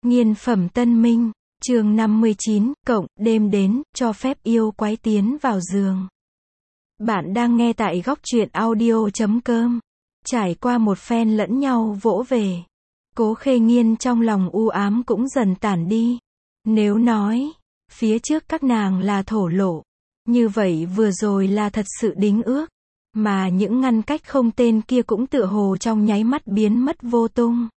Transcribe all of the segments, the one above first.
Nghiên phẩm Tân Minh, chương 59, cộng, đêm đến, cho phép yêu quái tiến vào giường. Bạn đang nghe tại góc truyện audio.com. Trải qua một phen lẫn nhau vỗ về, Cố Khê Nghiên trong lòng u ám cũng dần tản đi. Nếu nói, phía trước các nàng là thổ lộ, như vậy vừa rồi là thật sự đính ước, mà những ngăn cách không tên kia cũng tựa hồ trong nháy mắt biến mất vô tung.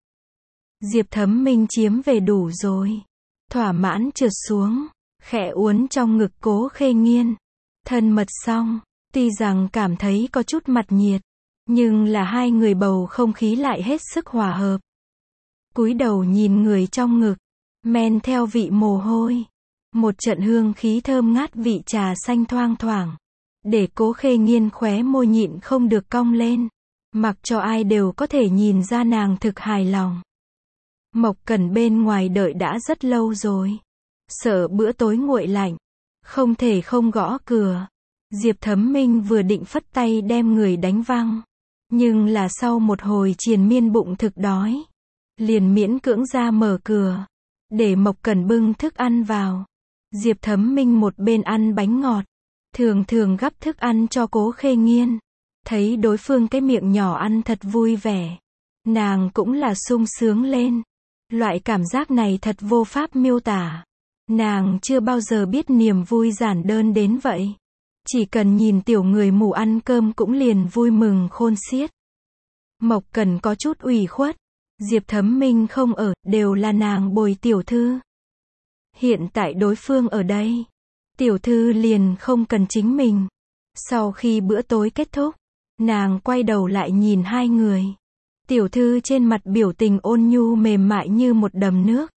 Diệp Thấm Minh chiếm về đủ rồi. Thỏa mãn trượt xuống, khẽ uốn trong ngực Cố Khê Nghiên. Thân mật xong, tuy rằng cảm thấy có chút mặt nhiệt, nhưng là hai người bầu không khí lại hết sức hòa hợp. Cúi đầu nhìn người trong ngực, men theo vị mồ hôi. Một trận hương khí thơm ngát vị trà xanh thoang thoảng, để Cố Khê Nghiên khóe môi nhịn không được cong lên. Mặc cho ai đều có thể nhìn ra nàng thực hài lòng. Mộc Cẩn bên ngoài đợi đã rất lâu rồi. Sợ bữa tối nguội lạnh, không thể không gõ cửa. Diệp Thấm Minh vừa định phất tay đem người đánh văng, nhưng là sau một hồi triền miên bụng thực đói, liền miễn cưỡng ra mở cửa, để Mộc Cẩn bưng thức ăn vào. Diệp Thấm Minh một bên ăn bánh ngọt, thường thường gắp thức ăn cho Cố Khê Nghiên. Thấy đối phương cái miệng nhỏ ăn thật vui vẻ, nàng cũng là sung sướng lên. Loại cảm giác này thật vô pháp miêu tả. Nàng chưa bao giờ biết niềm vui giản đơn đến vậy. Chỉ cần nhìn tiểu người mù ăn cơm cũng liền vui mừng khôn xiết. Mộc Cẩn có chút ủy khuất. Diệp Thấm Minh không ở, đều là nàng bồi tiểu thư. Hiện tại đối phương ở đây, tiểu thư liền không cần chính mình. Sau khi bữa tối kết thúc, nàng quay đầu lại nhìn hai người. Tiểu thư trên mặt biểu tình ôn nhu mềm mại như một đầm nước,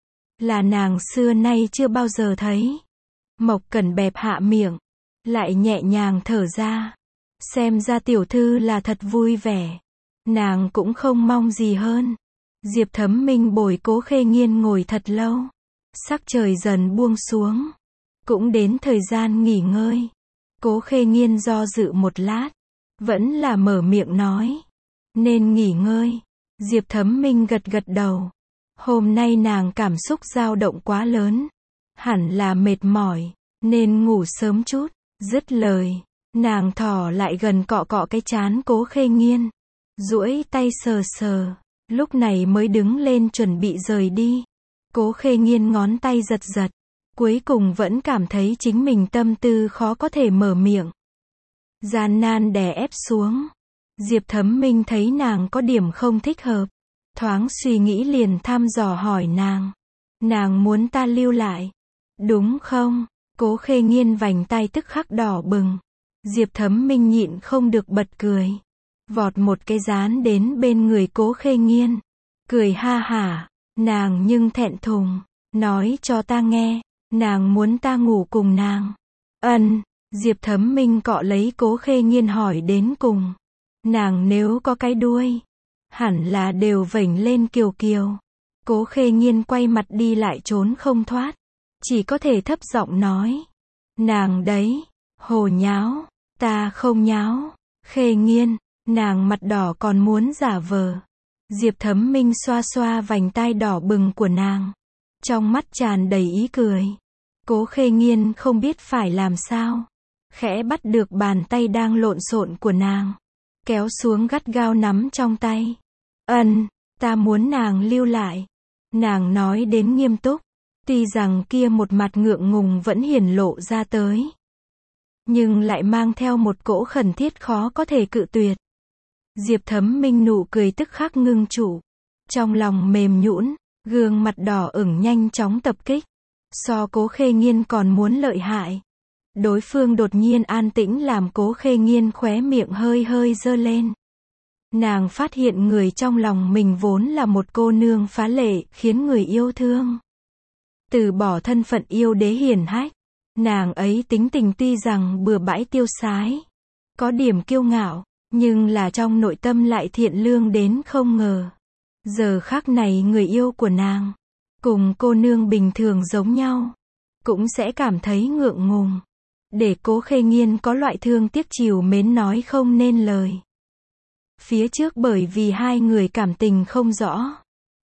là nàng xưa nay chưa bao giờ thấy. Mộc Cẩn bẹp hạ miệng, lại nhẹ nhàng thở ra. Xem ra tiểu thư là thật vui vẻ. Nàng cũng không mong gì hơn. Diệp Thấm Minh bồi Cố Khê Nghiên ngồi thật lâu. Sắc trời dần buông xuống, cũng đến thời gian nghỉ ngơi. Cố Khê Nghiên do dự một lát, vẫn là mở miệng nói, nên nghỉ ngơi. Diệp Thấm Minh gật gật đầu. Hôm nay nàng cảm xúc dao động quá lớn, hẳn là mệt mỏi, nên ngủ sớm chút. Dứt lời, nàng thò lại gần cọ cọ cái trán Cố Khê Nghiên, duỗi tay sờ sờ, lúc này mới đứng lên chuẩn bị rời đi. Cố Khê Nghiên ngón tay giật giật, cuối cùng vẫn cảm thấy chính mình tâm tư khó có thể mở miệng, gian nan đè ép xuống. Diệp Thấm Minh thấy nàng có điểm không thích hợp, thoáng suy nghĩ liền thăm dò hỏi nàng. Nàng muốn ta lưu lại, đúng không? Cố Khê Nghiên vành tay tức khắc đỏ bừng. Diệp Thấm Minh nhịn không được bật cười, vọt một cái dán đến bên người Cố Khê Nghiên, cười ha hả. Nàng nhưng thẹn thùng, nói cho ta nghe, nàng muốn ta ngủ cùng nàng. Diệp Thấm Minh cọ lấy Cố Khê Nghiên hỏi đến cùng. Nàng nếu có cái đuôi, hẳn là đều vểnh lên kiều kiều. Cố Khê Nghiên quay mặt đi lại trốn không thoát, chỉ có thể thấp giọng nói. Nàng đấy, hồ nháo, ta không nháo. Khê Nghiên, nàng mặt đỏ còn muốn giả vờ. Diệp Thấm Minh xoa xoa vành tai đỏ bừng của nàng, trong mắt tràn đầy ý cười. Cố Khê Nghiên không biết phải làm sao, khẽ bắt được bàn tay đang lộn xộn của nàng, kéo xuống gắt gao nắm trong tay. Ta muốn nàng lưu lại. Nàng nói đến nghiêm túc, tuy rằng kia một mặt ngượng ngùng vẫn hiển lộ ra tới, nhưng lại mang theo một cỗ khẩn thiết khó có thể cự tuyệt. Diệp Thấm Minh nụ cười tức khắc ngưng trụ, trong lòng mềm nhũn, gương mặt đỏ ửng nhanh chóng tập kích. So Cố Khê Nghiên còn muốn lợi hại. Đối phương đột nhiên an tĩnh làm Cố Khê Nghiên khóe miệng hơi hơi giơ lên. Nàng phát hiện người trong lòng mình vốn là một cô nương phá lệ, khiến người yêu thương. Từ bỏ thân phận yêu đế hiển hách, nàng ấy tính tình tuy rằng bừa bãi tiêu sái, có điểm kiêu ngạo, nhưng là trong nội tâm lại thiện lương đến không ngờ. Giờ khắc này người yêu của nàng, cùng cô nương bình thường giống nhau, cũng sẽ cảm thấy ngượng ngùng. Để Cố Khê Nghiên có loại thương tiếc trìu mến nói không nên lời. Phía trước bởi vì hai người cảm tình không rõ,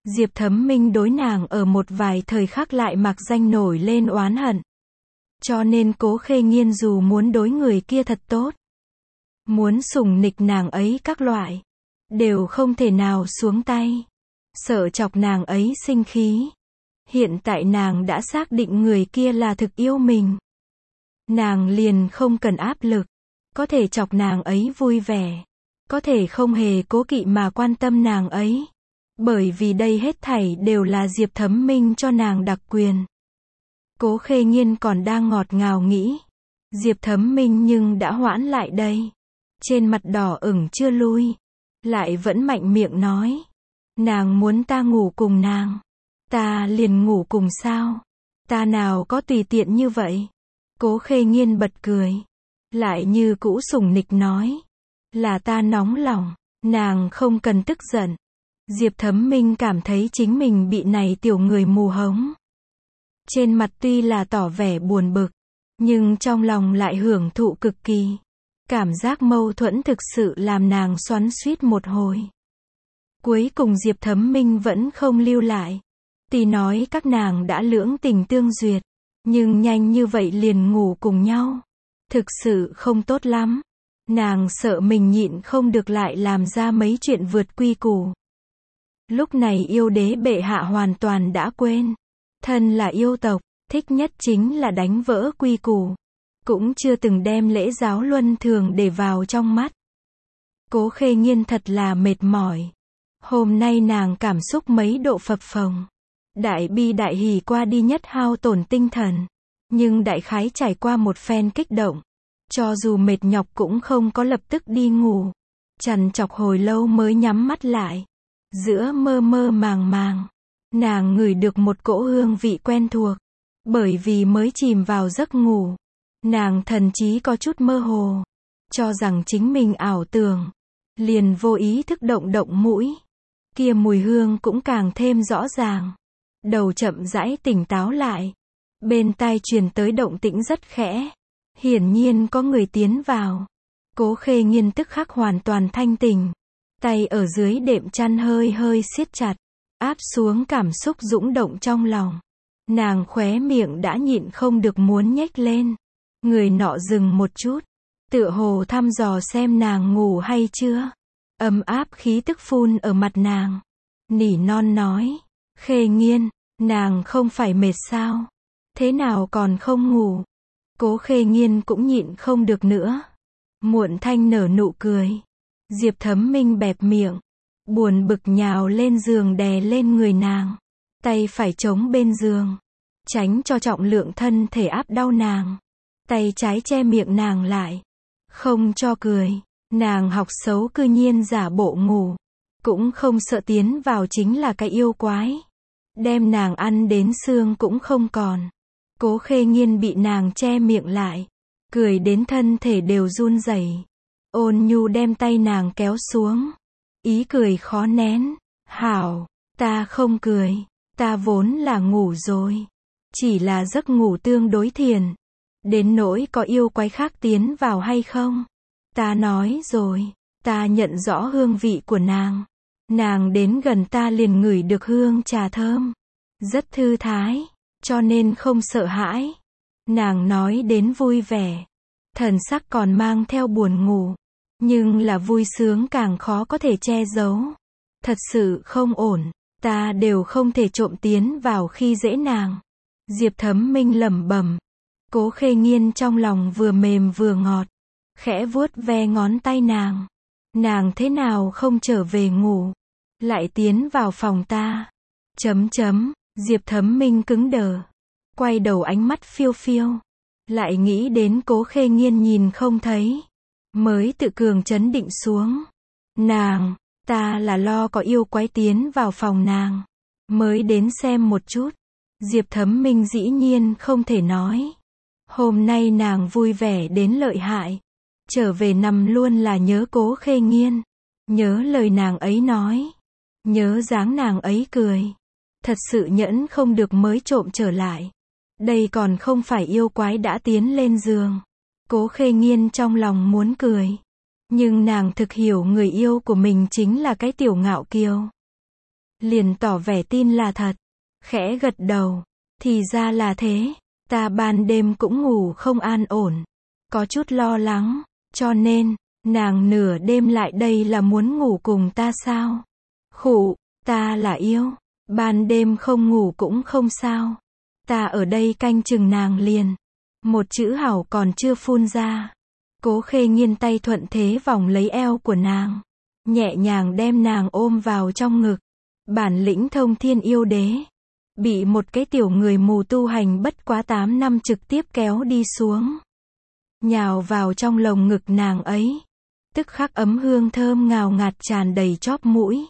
Diệp Thấm Minh đối nàng ở một vài thời khắc lại mặc danh nổi lên oán hận. Cho nên Cố Khê Nghiên dù muốn đối người kia thật tốt, muốn sủng nịch nàng ấy các loại, đều không thể nào xuống tay. Sợ chọc nàng ấy sinh khí. Hiện tại nàng đã xác định người kia là thực yêu mình. Nàng liền không cần áp lực. Có thể chọc nàng ấy vui vẻ. Có thể không hề cố kỵ mà quan tâm nàng ấy. Bởi vì đây hết thảy đều là Diệp Thấm Minh cho nàng đặc quyền. Cố Khê Nghiên còn đang ngọt ngào nghĩ. Diệp Thấm Minh nhưng đã hoãn lại đây. Trên mặt đỏ ửng chưa lui. Lại vẫn mạnh miệng nói. Nàng muốn ta ngủ cùng nàng. Ta liền ngủ cùng sao? Ta nào có tùy tiện như vậy? Cố Khê Nghiên bật cười. Lại như cũ sủng nịch nói. Là ta nóng lòng. Nàng không cần tức giận. Diệp Thấm Minh cảm thấy chính mình bị này tiểu người mù hống. Trên mặt tuy là tỏ vẻ buồn bực, nhưng trong lòng lại hưởng thụ cực kỳ. Cảm giác mâu thuẫn thực sự làm nàng xoắn xuýt một hồi. Cuối cùng Diệp Thấm Minh vẫn không lưu lại. Tuy nói các nàng đã lưỡng tình tương duyệt, nhưng nhanh như vậy liền ngủ cùng nhau. Thực sự không tốt lắm. Nàng sợ mình nhịn không được lại làm ra mấy chuyện vượt quy củ. Lúc này yêu đế bệ hạ hoàn toàn đã quên. Thân là yêu tộc, thích nhất chính là đánh vỡ quy củ. Cũng chưa từng đem lễ giáo luân thường để vào trong mắt. Cố Khê Nghiên thật là mệt mỏi. Hôm nay nàng cảm xúc mấy độ phập phồng. Đại bi đại hỉ qua đi nhất hao tổn tinh thần. Nhưng đại khái trải qua một phen kích động. Cho dù mệt nhọc cũng không có lập tức đi ngủ. Trằn trọc hồi lâu mới nhắm mắt lại. Giữa mơ mơ màng màng, nàng ngửi được một cỗ hương vị quen thuộc. Bởi vì mới chìm vào giấc ngủ, nàng thần trí có chút mơ hồ. Cho rằng chính mình ảo tưởng. Liền vô ý thức động động mũi. Kia mùi hương cũng càng thêm rõ ràng. Đầu chậm rãi tỉnh táo lại. Bên tai truyền tới động tĩnh rất khẽ. Hiển nhiên có người tiến vào. Cố Khê Nghiên tức khắc hoàn toàn thanh tỉnh. Tay ở dưới đệm chăn hơi hơi siết chặt. Áp xuống cảm xúc dũng động trong lòng. Nàng khóe miệng đã nhịn không được muốn nhếch lên. Người nọ dừng một chút. Tựa hồ thăm dò xem nàng ngủ hay chưa. Ấm áp khí tức phun ở mặt nàng. Nỉ non nói. Khê Nghiên, nàng không phải mệt sao? Thế nào còn không ngủ? Cố Khê Nghiên cũng nhịn không được nữa. Muộn thanh nở nụ cười. Diệp Thấm Minh bẹp miệng. Buồn bực nhào lên giường đè lên người nàng. Tay phải chống bên giường. Tránh cho trọng lượng thân thể áp đau nàng. Tay trái che miệng nàng lại. Không cho cười. Nàng học xấu cư nhiên giả bộ ngủ. Cũng không sợ tiến vào chính là cái yêu quái. Đem nàng ăn đến xương cũng không còn. Cố Khê Nghiên bị nàng che miệng lại. Cười đến thân thể đều run rẩy. Ôn nhu đem tay nàng kéo xuống. Ý cười khó nén. Hảo, ta không cười. Ta vốn là ngủ rồi. Chỉ là giấc ngủ tương đối thiền. Đến nỗi có yêu quái khác tiến vào hay không? Ta nói rồi. Ta nhận rõ hương vị của nàng. Nàng đến gần ta liền ngửi được hương trà thơm. Rất thư thái. Cho nên không sợ hãi. Nàng nói đến vui vẻ. Thần sắc còn mang theo buồn ngủ. Nhưng là vui sướng càng khó có thể che giấu. Thật sự không ổn. Ta đều không thể trộm tiến vào khi dễ nàng. Diệp Thấm Minh lẩm bẩm. Cố Khê Nghiên trong lòng vừa mềm vừa ngọt. Khẽ vuốt ve ngón tay nàng. Nàng thế nào không trở về ngủ. Lại tiến vào phòng ta. Diệp Thấm Minh cứng đờ. Quay đầu ánh mắt phiêu phiêu. Lại nghĩ đến Cố Khê Nghiên nhìn không thấy. Mới tự cường trấn định xuống. Nàng, ta là lo có yêu quái tiến vào phòng nàng. Mới đến xem một chút. Diệp Thấm Minh dĩ nhiên không thể nói. Hôm nay nàng vui vẻ đến lợi hại. Trở về nằm luôn là nhớ Cố Khê Nghiên. Nhớ lời nàng ấy nói. Nhớ dáng nàng ấy cười. Thật sự nhẫn không được mới trộm trở lại. Đây còn không phải yêu quái đã tiến lên giường. Cố Khê Nghiên trong lòng muốn cười. Nhưng nàng thực hiểu người yêu của mình chính là cái tiểu ngạo kiều. liền tỏ vẻ tin là thật. Khẽ gật đầu. Thì ra là thế. Ta ban đêm cũng ngủ không an ổn. Có chút lo lắng. Cho nên, nàng nửa đêm lại đây là muốn ngủ cùng ta sao? Khụ, ta là yêu. Ban đêm không ngủ cũng không sao. Ta ở đây canh chừng nàng liền. Một chữ hảo còn chưa phun ra. Cố Khê Nghiên tay thuận thế vòng lấy eo của nàng. Nhẹ nhàng đem nàng ôm vào trong ngực. Bản lĩnh thông thiên yêu đế. Bị một cái tiểu người mù tu hành bất quá 8 năm trực tiếp kéo đi xuống. Nhào vào trong lồng ngực nàng ấy. Tức khắc ấm hương thơm ngào ngạt tràn đầy chóp mũi.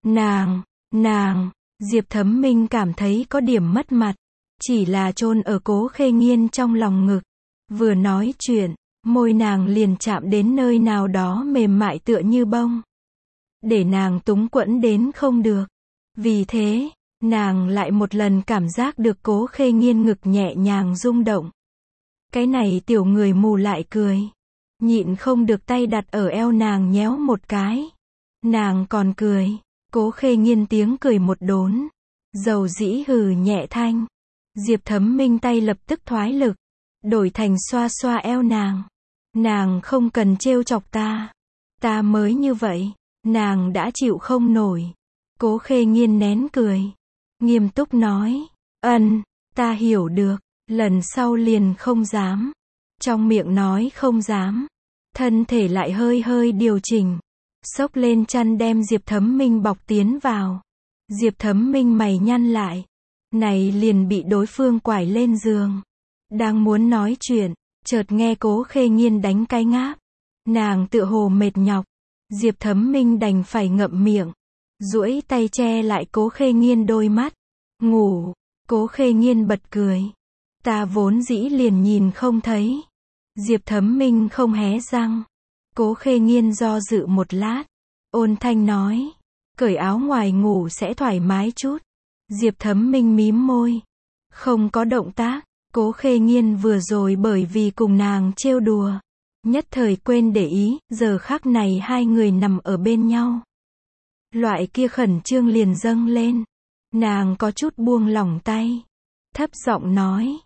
Nàng, Diệp Thấm Minh cảm thấy có điểm mất mặt. Chỉ là chôn ở Cố Khê Nghiên trong lòng ngực. Vừa nói chuyện, môi nàng liền chạm đến nơi nào đó mềm mại tựa như bông. Để nàng túng quẫn đến không được. Vì thế, nàng lại một lần cảm giác được Cố Khê Nghiên ngực nhẹ nhàng rung động. Cái này tiểu người mù lại cười. Nhịn không được tay đặt ở eo nàng nhéo một cái. Nàng còn cười. Cố Khê Nghiên tiếng cười một đốn. Dầu dĩ hừ nhẹ thanh. Diệp Thấm Minh tay lập tức thoái lực. Đổi thành xoa xoa eo nàng. Nàng không cần trêu chọc ta. Ta mới như vậy. Nàng đã chịu không nổi. Cố Khê Nghiên nén cười. Nghiêm túc nói. Ta hiểu được. Lần sau liền không dám. Trong miệng nói không dám. Thân thể lại hơi hơi điều chỉnh. Xốc lên chăn đem Diệp Thấm Minh bọc tiến vào. Diệp Thấm Minh mày nhăn lại. Này liền bị đối phương quải lên giường. Đang muốn nói chuyện, chợt nghe Cố Khê Nghiên đánh cái ngáp. Nàng tựa hồ mệt nhọc. Diệp Thấm Minh đành phải ngậm miệng. Duỗi tay che lại Cố Khê Nghiên đôi mắt. Ngủ. Cố Khê Nghiên bật cười. Ta vốn dĩ liền nhìn không thấy. Diệp Thấm Minh không hé răng. Cố Khê Nghiên do dự một lát. Ôn thanh nói. Cởi áo ngoài ngủ sẽ thoải mái chút. Diệp Thấm Minh mím môi. Không có động tác. Cố Khê Nghiên vừa rồi bởi vì cùng nàng trêu đùa. Nhất thời quên để ý, giờ khắc này hai người nằm ở bên nhau. Loại kia khẩn trương liền dâng lên. Nàng có chút buông lỏng tay. Thấp giọng nói.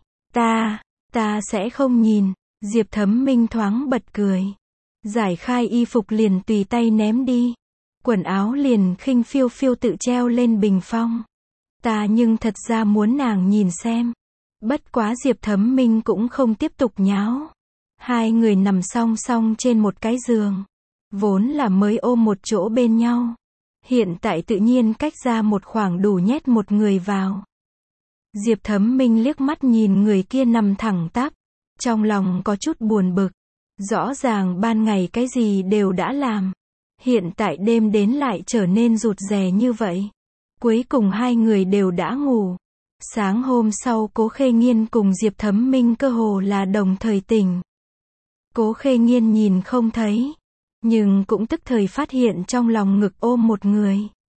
Ta sẽ không nhìn. Diệp Thấm Minh thoáng bật cười. Giải khai y phục liền tùy tay ném đi. Quần áo liền khinh phiêu phiêu tự treo lên bình phong. Ta nhưng thật ra muốn nàng nhìn xem. Bất quá Diệp Thấm Minh cũng không tiếp tục nháo. Hai người nằm song song trên một cái giường. Vốn là mới ôm một chỗ bên nhau. Hiện tại tự nhiên cách ra một khoảng đủ nhét một người vào. Diệp Thấm Minh liếc mắt nhìn người kia nằm thẳng tắp. Trong lòng có chút buồn bực. Rõ ràng ban ngày cái gì đều đã làm. Hiện tại đêm đến lại trở nên rụt rè như vậy. Cuối cùng hai người đều đã ngủ. Sáng hôm sau Cố Khê Nghiên cùng Diệp Thấm Minh cơ hồ là đồng thời tỉnh. Cố Khê Nghiên nhìn không thấy. Nhưng cũng tức thời phát hiện trong lòng ngực ôm một người.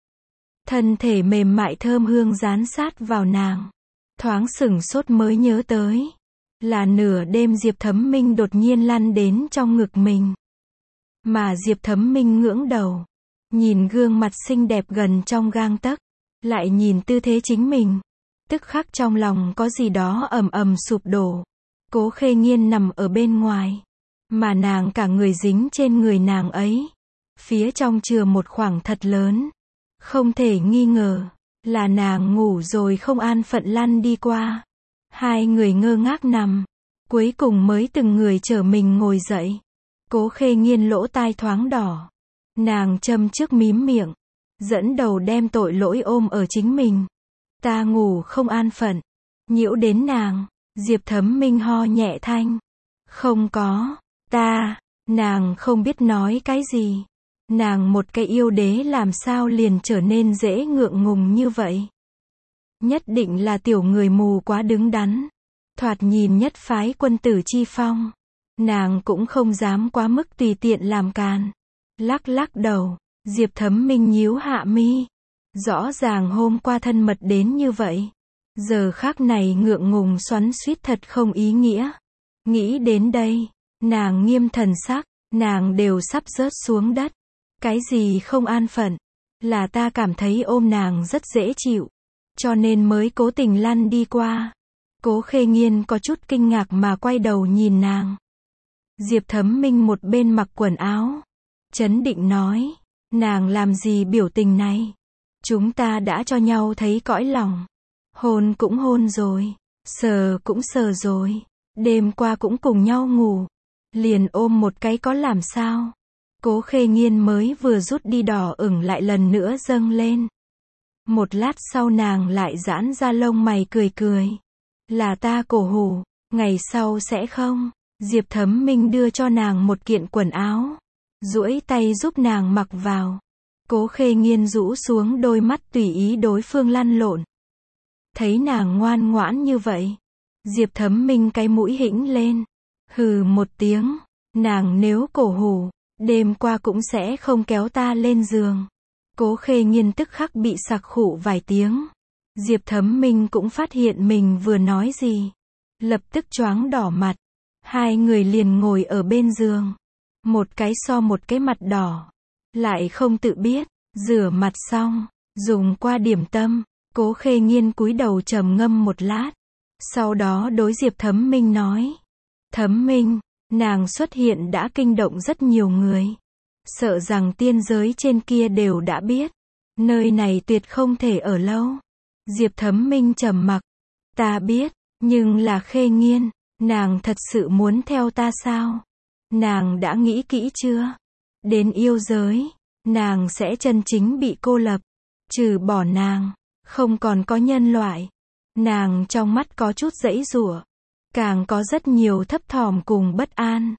Thân thể mềm mại thơm hương dán sát vào nàng. Thoáng sửng sốt mới nhớ tới. Là nửa đêm Diệp Thấm Minh đột nhiên lăn đến trong ngực mình. Mà Diệp Thấm Minh ngưỡng đầu. Nhìn gương mặt xinh đẹp gần trong gang tấc. Lại nhìn tư thế chính mình. Tức khắc trong lòng có gì đó ầm ầm sụp đổ. Cố Khê Nghiên nằm ở bên ngoài. Mà nàng cả người dính trên người nàng ấy. Phía trong chừa một khoảng thật lớn. Không thể nghi ngờ. Là nàng ngủ rồi không an phận lăn đi qua. Hai người ngơ ngác nằm. Cuối cùng mới từng người chở mình ngồi dậy. Cố Khê Nghiên lỗ tai thoáng đỏ. Nàng châm trước mím miệng. Dẫn đầu đem tội lỗi ôm ở chính mình. Ta ngủ không an phận. Nhiễu đến nàng. Diệp Thấm Minh ho nhẹ thanh. Không có. Nàng không biết nói cái gì. Nàng một cái yêu đế làm sao liền trở nên dễ ngượng ngùng như vậy. Nhất định là tiểu người mù quá đứng đắn. Thoạt nhìn nhất phái quân tử chi phong. Nàng cũng không dám quá mức tùy tiện làm càn. Lắc đầu. Diệp Thấm Minh nhíu hạ mi. Rõ ràng hôm qua thân mật đến như vậy. Giờ khác này ngượng ngùng xoắn xuýt thật không ý nghĩa. Nghĩ đến đây. Nàng nghiêm thần sắc. Nàng đều sắp rớt xuống đất. Cái gì không an phận. Là ta cảm thấy ôm nàng rất dễ chịu, cho nên mới cố tình lăn đi qua. Cố Khê Nghiên có chút kinh ngạc mà quay đầu nhìn nàng. Diệp Thấm Minh một bên mặc quần áo, trấn định nói, nàng làm gì biểu tình này? Chúng ta đã cho nhau thấy cõi lòng. Hôn cũng hôn rồi, sờ cũng sờ rồi, đêm qua cũng cùng nhau ngủ, liền ôm một cái có làm sao? Cố Khê Nghiên mới vừa rút đi đỏ ửng lại lần nữa dâng lên. Một lát sau nàng lại giãn ra lông mày cười cười. Là ta cổ hủ, ngày sau sẽ không? Diệp Thấm Minh đưa cho nàng một kiện quần áo, duỗi tay giúp nàng mặc vào. Cố Khê Nghiên rũ xuống đôi mắt tùy ý đối phương lăn lộn. Thấy nàng ngoan ngoãn như vậy, Diệp Thấm Minh cái mũi hĩnh lên, hừ một tiếng, nàng nếu cổ hủ, đêm qua cũng sẽ không kéo ta lên giường. Cố Khê Nghiên tức khắc bị sặc khụ vài tiếng. Diệp Thấm Minh cũng phát hiện mình vừa nói gì, lập tức choáng đỏ mặt. Hai người liền ngồi ở bên giường, một cái so một cái mặt đỏ, lại không tự biết. Rửa mặt xong, dùng qua điểm tâm, Cố Khê Nghiên cúi đầu trầm ngâm một lát, sau đó đối Diệp Thấm Minh nói, Thấm Minh, nàng xuất hiện đã kinh động rất nhiều người, sợ rằng tiên giới trên kia đều đã biết, nơi này tuyệt không thể ở lâu. Diệp Thấm Minh trầm mặc, ta biết, nhưng là Khê Nghiên, nàng thật sự muốn theo ta sao? Nàng đã nghĩ kỹ chưa? Đến yêu giới, nàng sẽ chân chính bị cô lập, trừ bỏ nàng, không còn có nhân loại. Nàng trong mắt có chút giãy giụa, càng có rất nhiều thấp thỏm cùng bất an.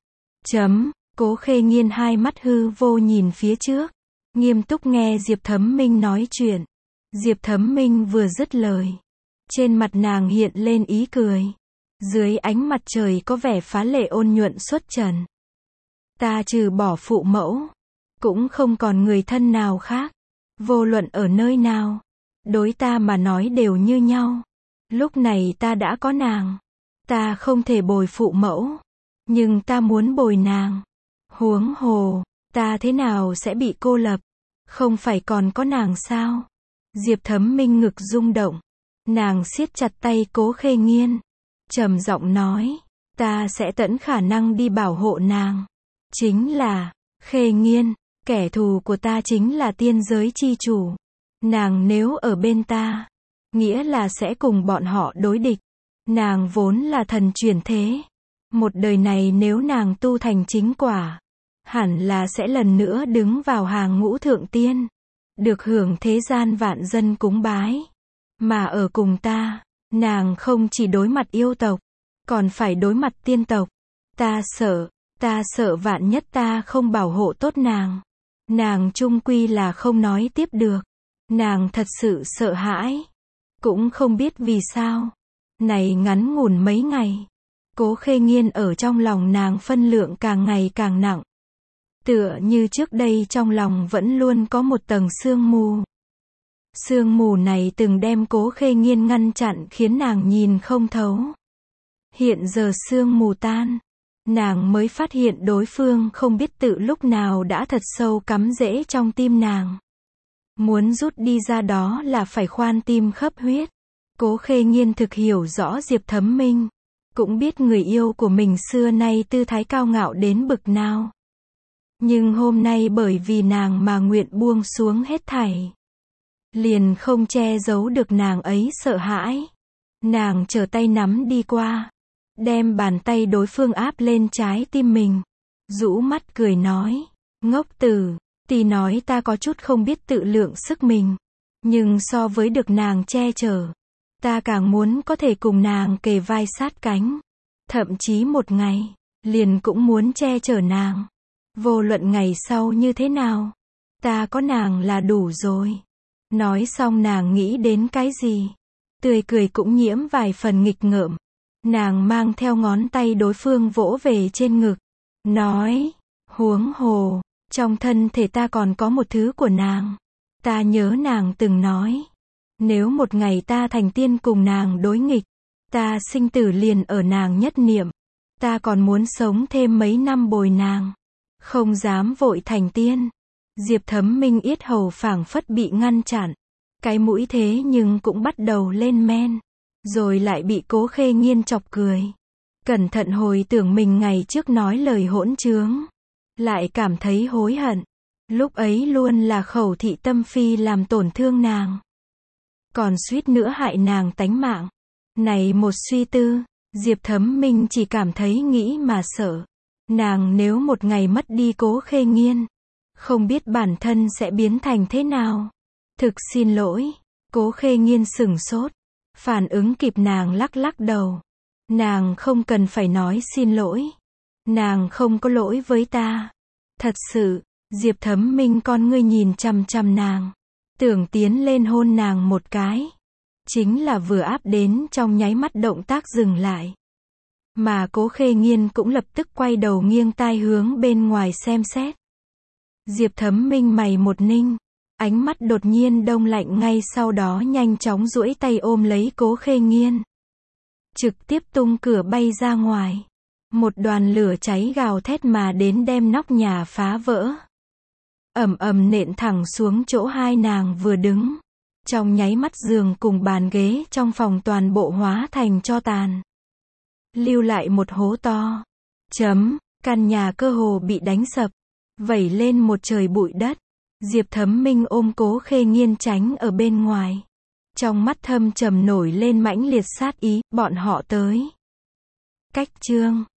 Cố Khê Nghiên hai mắt hư vô nhìn phía trước, nghiêm túc nghe Diệp Thấm Minh nói chuyện. Diệp Thấm Minh vừa dứt lời, trên mặt nàng hiện lên ý cười. Dưới ánh mặt trời có vẻ phá lệ ôn nhuận xuất trần. Ta trừ bỏ phụ mẫu, cũng không còn người thân nào khác. Vô luận ở nơi nào, đối ta mà nói đều như nhau. Lúc này ta đã có nàng. Ta không thể bồi phụ mẫu, nhưng ta muốn bồi nàng. Huống hồ, ta thế nào sẽ bị cô lập? Không phải còn có nàng sao? Diệp Thấm Minh ngực rung động. Nàng siết chặt tay Cố Khê Nghiên, trầm giọng nói, ta sẽ tận khả năng đi bảo hộ nàng. Chính là, Khê Nghiên, kẻ thù của ta chính là tiên giới chi chủ. Nàng nếu ở bên ta, nghĩa là sẽ cùng bọn họ đối địch. Nàng vốn là thần chuyển thế. Một đời này nếu nàng tu thành chính quả, hẳn là sẽ lần nữa đứng vào hàng ngũ thượng tiên, được hưởng thế gian vạn dân cúng bái. Mà ở cùng ta, nàng không chỉ đối mặt yêu tộc, còn phải đối mặt tiên tộc. Ta sợ vạn nhất ta không bảo hộ tốt nàng. Nàng chung quy là không nói tiếp được. Nàng thật sự sợ hãi. Cũng không biết vì sao. Này ngắn ngủn mấy ngày, Cố Khê Nghiên ở trong lòng nàng phân lượng càng ngày càng nặng. Tựa như trước đây trong lòng vẫn luôn có một tầng sương mù. Sương mù này từng đem Cố Khê Nghiên ngăn chặn khiến nàng nhìn không thấu. Hiện giờ sương mù tan, nàng mới phát hiện đối phương không biết tự lúc nào đã thật sâu cắm rễ trong tim nàng. Muốn rút đi ra đó là phải khoan tim khấp huyết. Cố Khê Nghiên thực hiểu rõ Diệp Thấm Minh, cũng biết người yêu của mình xưa nay tư thái cao ngạo đến bực nào. Nhưng hôm nay bởi vì nàng mà nguyện buông xuống hết thảy, liền không che giấu được nàng ấy sợ hãi. Nàng trở tay nắm đi qua, đem bàn tay đối phương áp lên trái tim mình, rũ mắt cười nói, ngốc tử, tỷ nói ta có chút không biết tự lượng sức mình, nhưng so với được nàng che chở, ta càng muốn có thể cùng nàng kề vai sát cánh, thậm chí một ngày, liền cũng muốn che chở nàng. Vô luận ngày sau như thế nào, ta có nàng là đủ rồi. Nói xong nàng nghĩ đến cái gì, tươi cười cũng nhiễm vài phần nghịch ngợm. Nàng mang theo ngón tay đối phương vỗ về trên ngực, nói, huống hồ, trong thân thể ta còn có một thứ của nàng. Ta nhớ nàng từng nói, nếu một ngày ta thành tiên cùng nàng đối nghịch, ta sinh tử liền ở nàng nhất niệm. Ta còn muốn sống thêm mấy năm bồi nàng, không dám vội thành tiên. Diệp Thấm Minh yết hầu phảng phất bị ngăn chặn. Cái mũi thế nhưng cũng bắt đầu lên men. Rồi lại bị Cố Khê Nghiên chọc cười. Cẩn thận hồi tưởng mình ngày trước nói lời hỗn trướng. Lại cảm thấy hối hận. Lúc ấy luôn là Khẩu Thị Tâm Phi làm tổn thương nàng. Còn suýt nữa hại nàng tánh mạng. Này một suy tư, Diệp Thấm Minh chỉ cảm thấy nghĩ mà sợ. Nàng nếu một ngày mất đi Cố Khê Nghiên, không biết bản thân sẽ biến thành thế nào. Thực xin lỗi. Cố Khê Nghiên sửng sốt. Phản ứng kịp nàng lắc lắc đầu. Nàng không cần phải nói xin lỗi. Nàng không có lỗi với ta. Thật sự. Diệp Thấm Minh con ngươi nhìn chằm chằm nàng. Tưởng tiến lên hôn nàng một cái. Chính là vừa áp đến trong nháy mắt động tác dừng lại. Mà Cố Khê Nghiên cũng lập tức quay đầu nghiêng tai hướng bên ngoài xem xét. Diệp Thấm Minh mày một ninh. Ánh mắt đột nhiên đông lạnh, ngay sau đó nhanh chóng duỗi tay ôm lấy Cố Khê Nghiên. Trực tiếp tung cửa bay ra ngoài. Một đoàn lửa cháy gào thét mà đến đem nóc nhà phá vỡ. Ầm ầm nện thẳng xuống chỗ hai nàng vừa đứng. Trong nháy mắt giường cùng bàn ghế trong phòng toàn bộ hóa thành tro tàn. Lưu lại một hố to. Căn nhà cơ hồ bị đánh sập. Vẩy lên một trời bụi đất. Diệp Thấm Minh ôm Cố Khê Nghiên tránh ở bên ngoài. Trong mắt thâm trầm nổi lên mãnh liệt sát ý, bọn họ tới. Cách chương